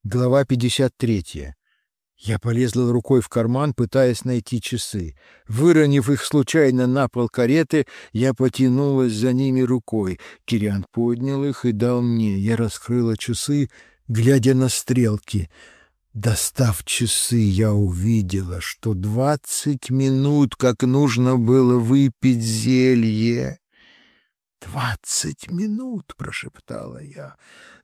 Глава 53. Я полезла рукой в карман, пытаясь найти часы. Выронив их случайно на пол кареты, я потянулась за ними рукой. Кириан поднял их и дал мне. Я раскрыла часы, глядя на стрелки. Достав часы, я увидела, что 20 минут, как нужно было выпить зелье. 20 минут, — прошептала я.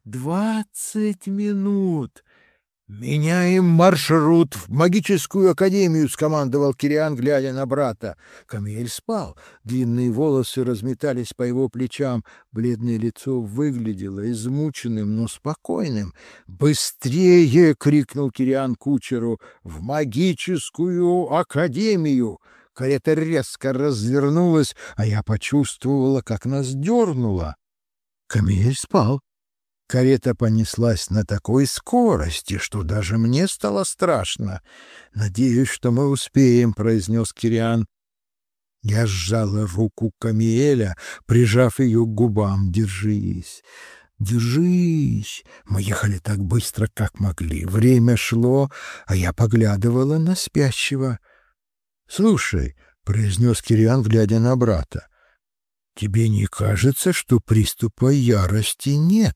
20 минут. «Меняем маршрут в магическую академию», — скомандовал Кириан, глядя на брата. Камиэль спал. Длинные волосы разметались по его плечам. Бледное лицо выглядело измученным, но спокойным. «Быстрее!» — крикнул Кириан кучеру. «В магическую академию!» Карета резко развернулась, а я почувствовала, как нас дернуло. Камиэль спал. Карета понеслась на такой скорости, что даже мне стало страшно. «Надеюсь, что мы успеем», — произнес Кириан. Я сжала руку Камиэля, прижав ее к губам. «Держись, держись!» Мы ехали так быстро, как могли. Время шло, а я поглядывала на спящего. «Слушай», — произнес Кириан, глядя на брата, — «тебе не кажется, что приступа ярости нет?»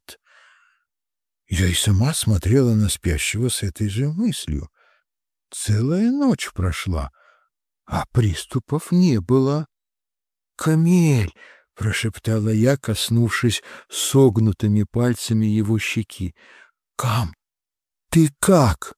Я и сама смотрела на спящего с этой же мыслью. Целая ночь прошла, а приступов не было. «Камель!» — прошептала я, коснувшись согнутыми пальцами его щеки. «Кам, ты как?»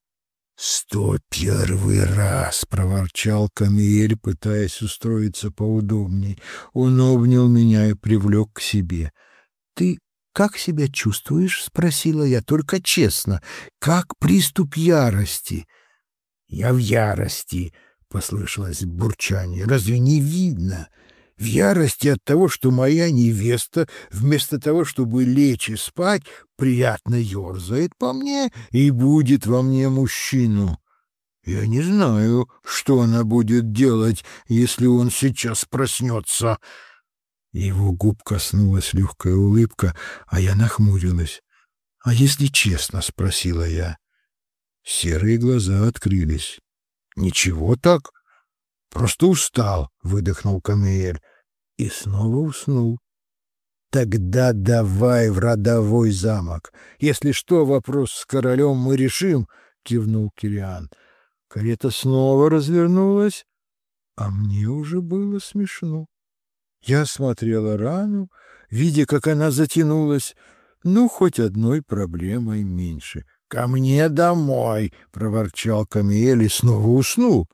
«101 раз!» — проворчал Камель, пытаясь устроиться поудобней. Он обнял меня и привлек к себе. «Ты как себя чувствуешь?» — спросила я, только честно. «Как приступ ярости?» «Я в ярости», — послышалось бурчание. «Разве не видно? В ярости от того, что моя невеста, вместо того, чтобы лечь и спать, приятно ерзает по мне и будет во мне мужчину. Я не знаю, что она будет делать, если он сейчас проснется». Его губ коснулась легкая улыбка, а я нахмурилась. «А если честно?» — спросила я. Серые глаза открылись. «Ничего так. Просто устал», — выдохнул Камиэль. И снова уснул. «Тогда давай в родовой замок. Если что, вопрос с королем мы решим», — кивнул Кириан. Карета снова развернулась, а мне уже было смешно. Я смотрела рану, видя, как она затянулась. Ну, хоть одной проблемой меньше. «Ко мне домой!» — проворчал Камиэль и снова уснул.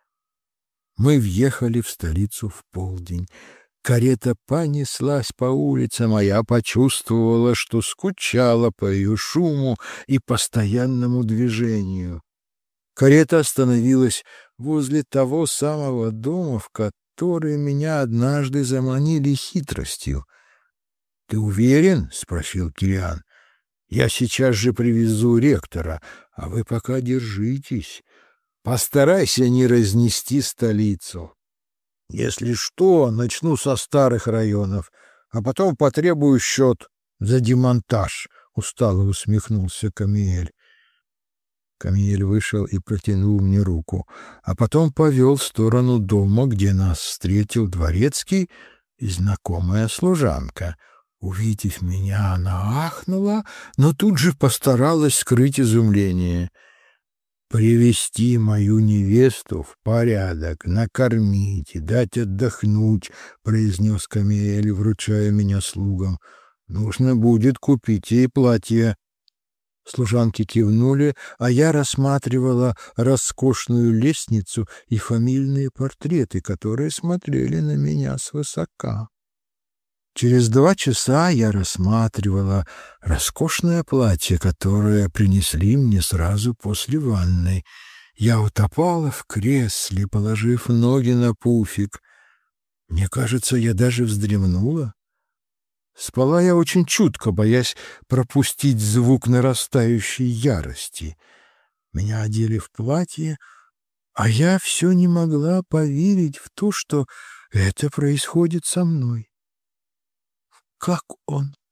Мы въехали в столицу в полдень. Карета понеслась по улицам, а я почувствовала, что скучала по ее шуму и постоянному движению. Карета остановилась возле того самого дома, в который меня однажды заманили хитростью. — Ты уверен? — спросил Кириан. — Я сейчас же привезу ректора, а вы пока держитесь. Постарайся не разнести столицу. Если что, начну со старых районов, а потом потребую счет за демонтаж, — устало усмехнулся Камиэль. Камиэль вышел и протянул мне руку, а потом повел в сторону дома, где нас встретил дворецкий и знакомая служанка. Увидев меня, она ахнула, но тут же постаралась скрыть изумление. «Привести мою невесту в порядок, накормить и дать отдохнуть», — произнес Камиэль, вручая меня слугам. «Нужно будет купить ей платье». Служанки кивнули, а я рассматривала роскошную лестницу и фамильные портреты, которые смотрели на меня свысока. Через 2 часа я рассматривала роскошное платье, которое принесли мне сразу после ванной. Я утопала в кресле, положив ноги на пуфик. Мне кажется, я даже вздремнула. Спала я очень чутко, боясь пропустить звук нарастающей ярости. Меня одели в платье, а я все не могла поверить в то, что это происходит со мной. «Как он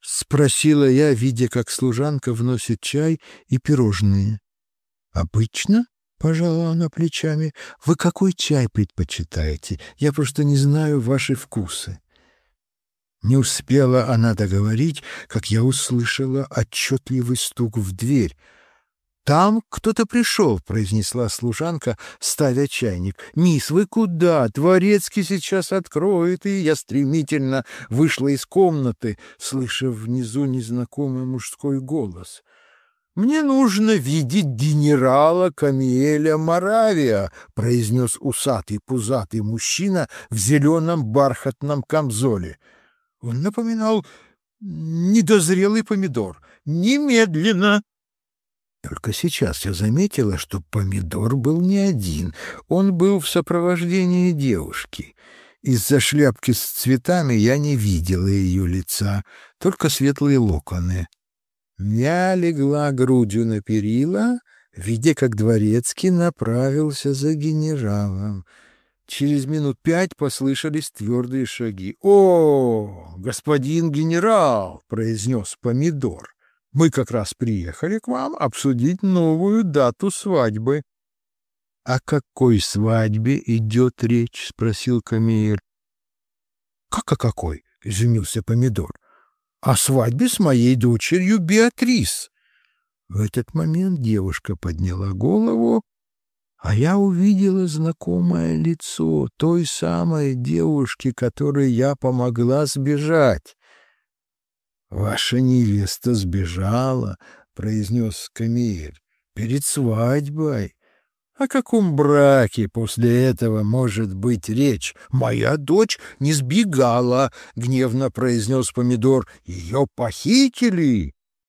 — спросила я, видя, как служанка вносит чай и пирожные. «Обычно?» — пожала она плечами. «Вы какой чай предпочитаете? Я просто не знаю ваши вкусы». Не успела она договорить, как я услышала отчетливый стук в дверь. «Там кто-то пришел», — произнесла служанка, ставя чайник. «Мисс, вы куда? Дворецкий сейчас откроет». И я стремительно вышла из комнаты, слыша внизу незнакомый мужской голос. «Мне нужно видеть генерала Камиэля Моравия», — произнес усатый пузатый мужчина в зеленом бархатном камзоле. Он напоминал недозрелый помидор. «Немедленно!» Только сейчас я заметила, что помидор был не один. Он был в сопровождении девушки. Из-за шляпки с цветами я не видела ее лица, только светлые локоны. Я легла грудью на перила, видя, как дворецкий направился за генералом. Через минут 5 послышались твердые шаги. «О, господин генерал!» — произнес помидор. «Мы как раз приехали к вам обсудить новую дату свадьбы». «О какой свадьбе идет речь?» — спросил Камиэль. «Как о какой?» — изумился помидор. «О свадьбе с моей дочерью Беатрис». В этот момент девушка подняла голову, а я увидела знакомое лицо той самой девушки, которой я помогла сбежать. «Ваша невеста сбежала», — произнес Камиэль, — «перед свадьбой. О каком браке после этого может быть речь? Моя дочь не сбегала», — гневно произнес помидор. «Ее похитили».